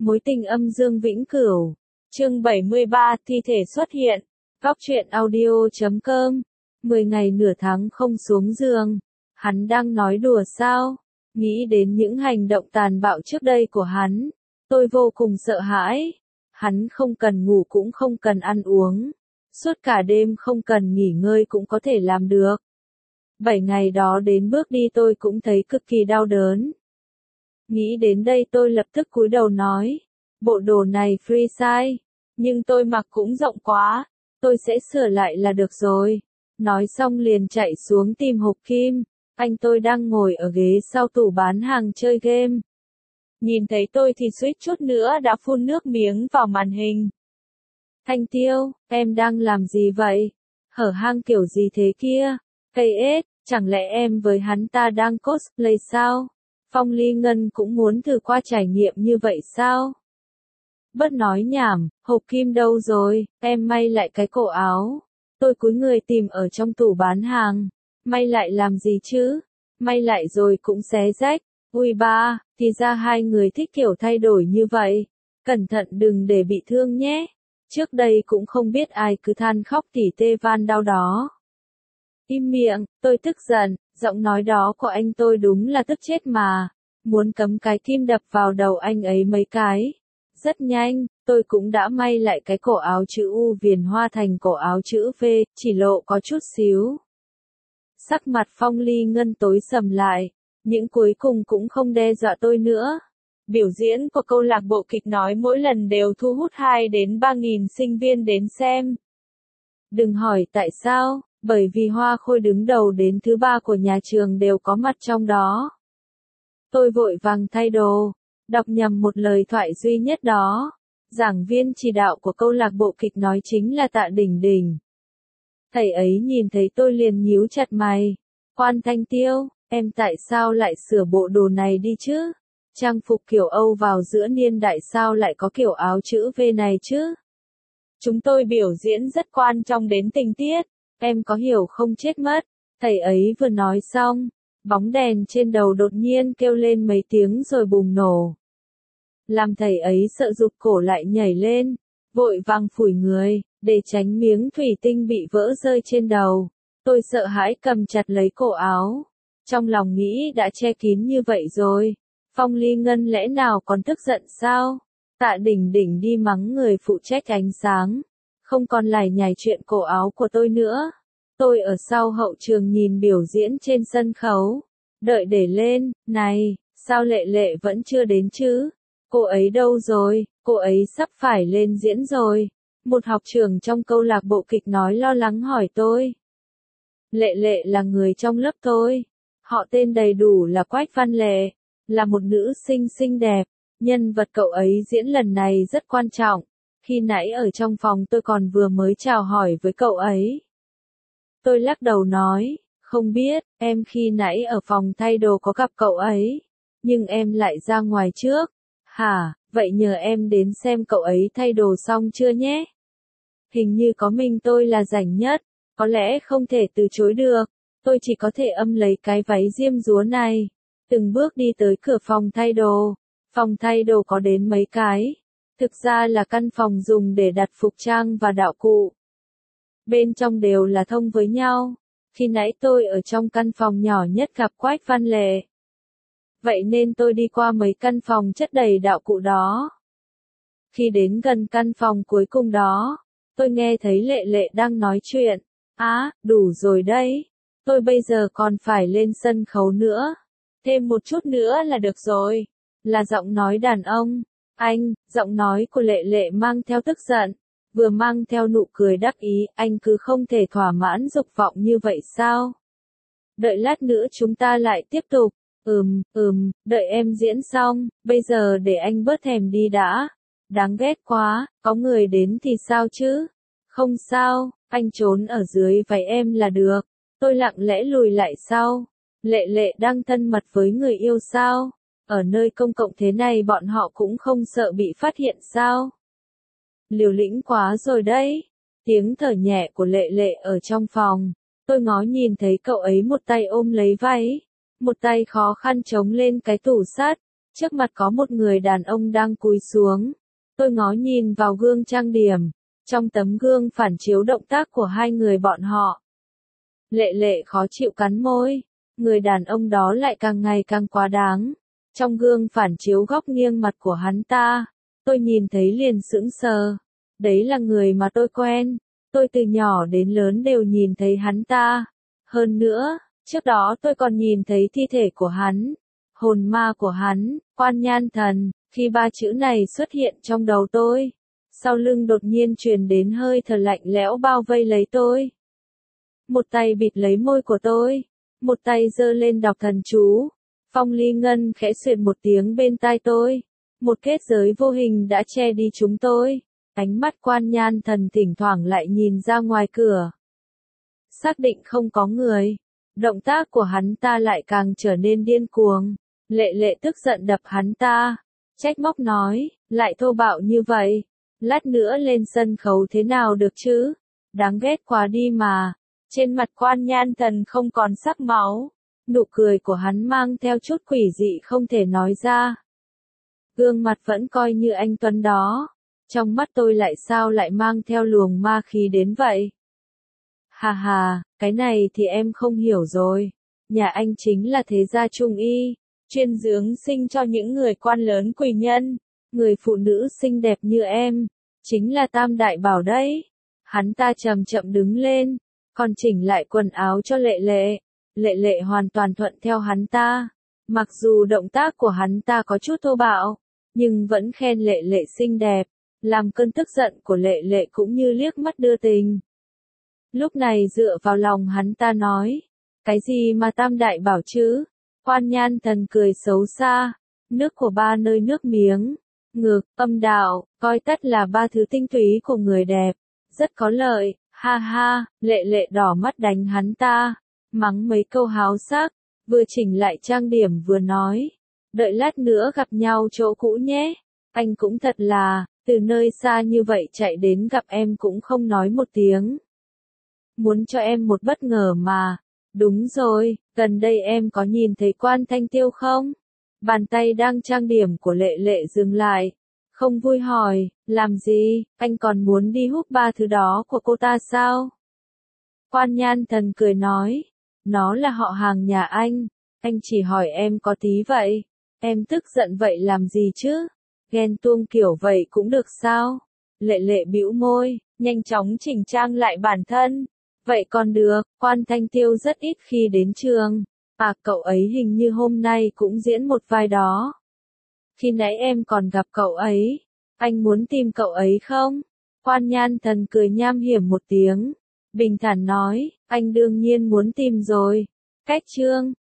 Mối tình âm dương vĩnh cửu. Chương 73, thi thể xuất hiện. Góc truyện audio.com. 10 ngày nửa tháng không xuống giường. Hắn đang nói đùa sao? Nghĩ đến những hành động tàn bạo trước đây của hắn, tôi vô cùng sợ hãi. Hắn không cần ngủ cũng không cần ăn uống. Suốt cả đêm không cần nghỉ ngơi cũng có thể làm được. 7 ngày đó đến bước đi tôi cũng thấy cực kỳ đau đớn. Nghĩ đến đây tôi lập tức cúi đầu nói, bộ đồ này free size, nhưng tôi mặc cũng rộng quá, tôi sẽ sửa lại là được rồi. Nói xong liền chạy xuống tìm hộp kim, anh tôi đang ngồi ở ghế sau tủ bán hàng chơi game. Nhìn thấy tôi thì suýt chút nữa đã phun nước miếng vào màn hình. Thanh Tiêu, em đang làm gì vậy? Hở hang kiểu gì thế kia? PS, chẳng lẽ em với hắn ta đang cosplay sao? Phong Ly Ngân cũng muốn thử qua trải nghiệm như vậy sao? Bớt nói nhảm, hộp kim đâu rồi, em may lại cái cổ áo. Tôi cúi người tìm ở trong tủ bán hàng. May lại làm gì chứ? May lại rồi cũng xé rách. Ui ba, thì ra hai người thích kiểu thay đổi như vậy. Cẩn thận đừng để bị thương nhé. Trước đây cũng không biết ai cứ than khóc tỉ tê van đau đó. Im miệng, tôi tức giận, giọng nói đó của anh tôi đúng là tức chết mà. Muốn cắm cái kim đập vào đầu anh ấy mấy cái. Rất nhanh, tôi cũng đã may lại cái cổ áo chữ U viền hoa thành cổ áo chữ V, chỉ lộ có chút xíu. Sắc mặt Phong Ly Ngân tối sầm lại, những cuối cùng cũng không đe dọa tôi nữa. Biểu diễn của câu lạc bộ kịch nói mỗi lần đều thu hút 2 đến 3 nghìn sinh viên đến xem. Đừng hỏi tại sao, bởi vì Hoa Khôi đứng đầu đến thứ 3 của nhà trường đều có mặt trong đó. Tôi vội vàng thay đồ, đọc nhầm một lời thoại duy nhất đó. Giảng viên chỉ đạo của câu lạc bộ kịch nói chính là Tạ Đỉnh Đỉnh. Thầy ấy nhìn thấy tôi liền nhíu chặt mày. Quan Thanh Tiêu, em tại sao lại sửa bộ đồ này đi chứ? Trang phục kiểu Âu vào giữa niên đại sao lại có kiểu áo chữ V này chứ? Chúng tôi biểu diễn rất quan trọng đến tình tiết, em có hiểu không chết mất. Thầy ấy vừa nói xong, bóng đèn trên đầu đột nhiên kêu lên mấy tiếng rồi bùng nổ. Làm thầy ấy sợ rụt cổ lại nhảy lên, vội vàng phủi người, để tránh miếng thủy tinh bị vỡ rơi trên đầu. Tôi sợ hãi cầm chặt lấy cổ áo. Trong lòng nghĩ đã che kín như vậy rồi. Phong Ly Ngân lẽ nào còn tức giận sao? Tạ Đỉnh Đỉnh đi mắng người phụ trách ánh sáng. Không còn lải nhải chuyện cổ áo của tôi nữa. Tôi ở sau hậu trường nhìn biểu diễn trên sân khấu. Đợi để lên, này, sao Lệ Lệ vẫn chưa đến chứ? Cô ấy đâu rồi? Cô ấy sắp phải lên diễn rồi. Một học trưởng trong câu lạc bộ kịch nói lo lắng hỏi tôi. Lệ Lệ là người trong lớp tôi. Họ tên đầy đủ là Quách Văn Lệ. Là một nữ sinh xinh đẹp. Nhân vật cậu ấy diễn lần này rất quan trọng. Khi nãy ở trong phòng tôi còn vừa mới chào hỏi với cậu ấy. Tôi lắc đầu nói, không biết, em khi nãy ở phòng thay đồ có gặp cậu ấy. Nhưng em lại ra ngoài trước. Hả, vậy nhờ em đến xem cậu ấy thay đồ xong chưa nhé? Hình như có mình tôi là rảnh nhất, có lẽ không thể từ chối được. Tôi chỉ có thể âm lấy cái váy diêm dúa này. Từng bước đi tới cửa phòng thay đồ. Phòng thay đồ có đến mấy cái. Thực ra là căn phòng dùng để đặt phục trang và đạo cụ. Bên trong đều là thông với nhau. Khi nãy tôi ở trong căn phòng nhỏ nhất gặp Quách Văn Lệ. Vậy nên tôi đi qua mấy căn phòng chất đầy đạo cụ đó. Khi đến gần căn phòng cuối cùng đó, tôi nghe thấy Lệ Lệ đang nói chuyện. Đủ rồi đấy. Tôi bây giờ còn phải lên sân khấu nữa. Thêm một chút nữa là được rồi. Là giọng nói đàn ông. Anh, giọng nói của Lệ Lệ mang theo tức giận. Vừa mang theo nụ cười đắc ý, anh cứ không thể thỏa mãn dục vọng như vậy sao? Đợi lát nữa chúng ta lại tiếp tục. Đợi em diễn xong, bây giờ để anh bớt thèm đi đã. Đáng ghét quá, có người đến thì sao chứ? Không sao, anh trốn ở dưới váy em là được. Tôi lặng lẽ lùi lại sau. Lệ Lệ đang thân mật với người yêu sao? Ở nơi công cộng thế này bọn họ cũng không sợ bị phát hiện sao? Liều lĩnh quá rồi đấy. Tiếng thở nhẹ của Lệ Lệ ở trong phòng. Tôi ngó nhìn thấy cậu ấy một tay ôm lấy váy. Một tay khó khăn chống lên cái tủ sắt. Trước mặt có một người đàn ông đang cúi xuống. Tôi ngó nhìn vào gương trang điểm. Trong tấm gương phản chiếu động tác của hai người bọn họ. Lệ Lệ khó chịu cắn môi. Người đàn ông đó lại càng ngày càng quá đáng. Trong gương phản chiếu góc nghiêng mặt của hắn ta. Tôi nhìn thấy liền sững sờ. Đấy là người mà tôi quen. Tôi từ nhỏ đến lớn đều nhìn thấy hắn ta. Hơn nữa, trước đó tôi còn nhìn thấy thi thể của hắn. Hồn ma của hắn, Quan Nhan Thần. Khi ba chữ này xuất hiện trong đầu tôi, sau lưng đột nhiên truyền đến hơi thở lạnh lẽo bao vây lấy tôi. Một tay bịt lấy môi của tôi, một tay giơ lên đọc thần chú. Phong Ly Ngân khẽ xuyệt một tiếng bên tai tôi. Một kết giới vô hình đã che đi chúng tôi. Ánh mắt Quan Nhan Thần thỉnh thoảng lại nhìn ra ngoài cửa. Xác định không có người. Động tác của hắn ta lại càng trở nên điên cuồng. Lệ Lệ tức giận đập hắn ta. Trách móc nói, lại thô bạo như vậy. Lát nữa lên sân khấu thế nào được chứ? Đáng ghét quá đi mà. Trên mặt Quan Nhan Thần không còn sắc máu. Nụ cười của hắn mang theo chút quỷ dị không thể nói ra. Gương mặt vẫn coi như anh tuấn đó. Trong mắt tôi lại sao lại mang theo luồng ma khí đến vậy? Hà hà, cái này thì em không hiểu rồi. Nhà anh chính là thế gia trung y, chuyên dưỡng sinh cho những người quan lớn quý nhân. Người phụ nữ xinh đẹp như em, chính là Tam Đại Bảo đấy. Hắn ta chậm chậm đứng lên, còn chỉnh lại quần áo cho Lệ Lệ. Lệ Lệ hoàn toàn thuận theo hắn ta. Mặc dù động tác của hắn ta có chút thô bạo, nhưng vẫn khen Lệ Lệ xinh đẹp. Làm cơn tức giận của Lệ Lệ cũng như liếc mắt đưa tình. Lúc này dựa vào lòng hắn ta nói. Cái gì mà Tam Đại Bảo chứ? Quan Nhan Thần cười xấu xa. Nước của ba nơi nước miếng, ngực, âm đạo, coi tất là ba thứ tinh túy của người đẹp. Rất có lợi, ha ha. Lệ Lệ đỏ mắt đánh hắn ta. Mắng mấy câu háo sắc. Vừa chỉnh lại trang điểm vừa nói. Đợi lát nữa gặp nhau chỗ cũ nhé. Anh cũng thật là, từ nơi xa như vậy chạy đến gặp em cũng không nói một tiếng. Muốn cho em một bất ngờ mà. Đúng rồi, gần đây em có nhìn thấy Quan Thanh Tiêu không? Bàn tay đang trang điểm của Lệ Lệ dừng lại. Không vui hỏi, làm gì, anh còn muốn đi hút ba thứ đó của cô ta sao? Quan Nhan Thần cười nói, nó là họ hàng nhà anh chỉ hỏi em có tí vậy. Em tức giận vậy làm gì chứ? Ghen tuông kiểu vậy cũng được sao? Lệ Lệ bĩu môi, nhanh chóng chỉnh trang lại bản thân. Vậy còn được, Quan Thanh Tiêu rất ít khi đến trường. À, cậu ấy hình như hôm nay cũng diễn một vai đó. Khi nãy em còn gặp cậu ấy. Anh muốn tìm cậu ấy không? Quan Nhan Thần cười nham hiểm một tiếng. Bình thản nói, anh đương nhiên muốn tìm rồi. Cách chương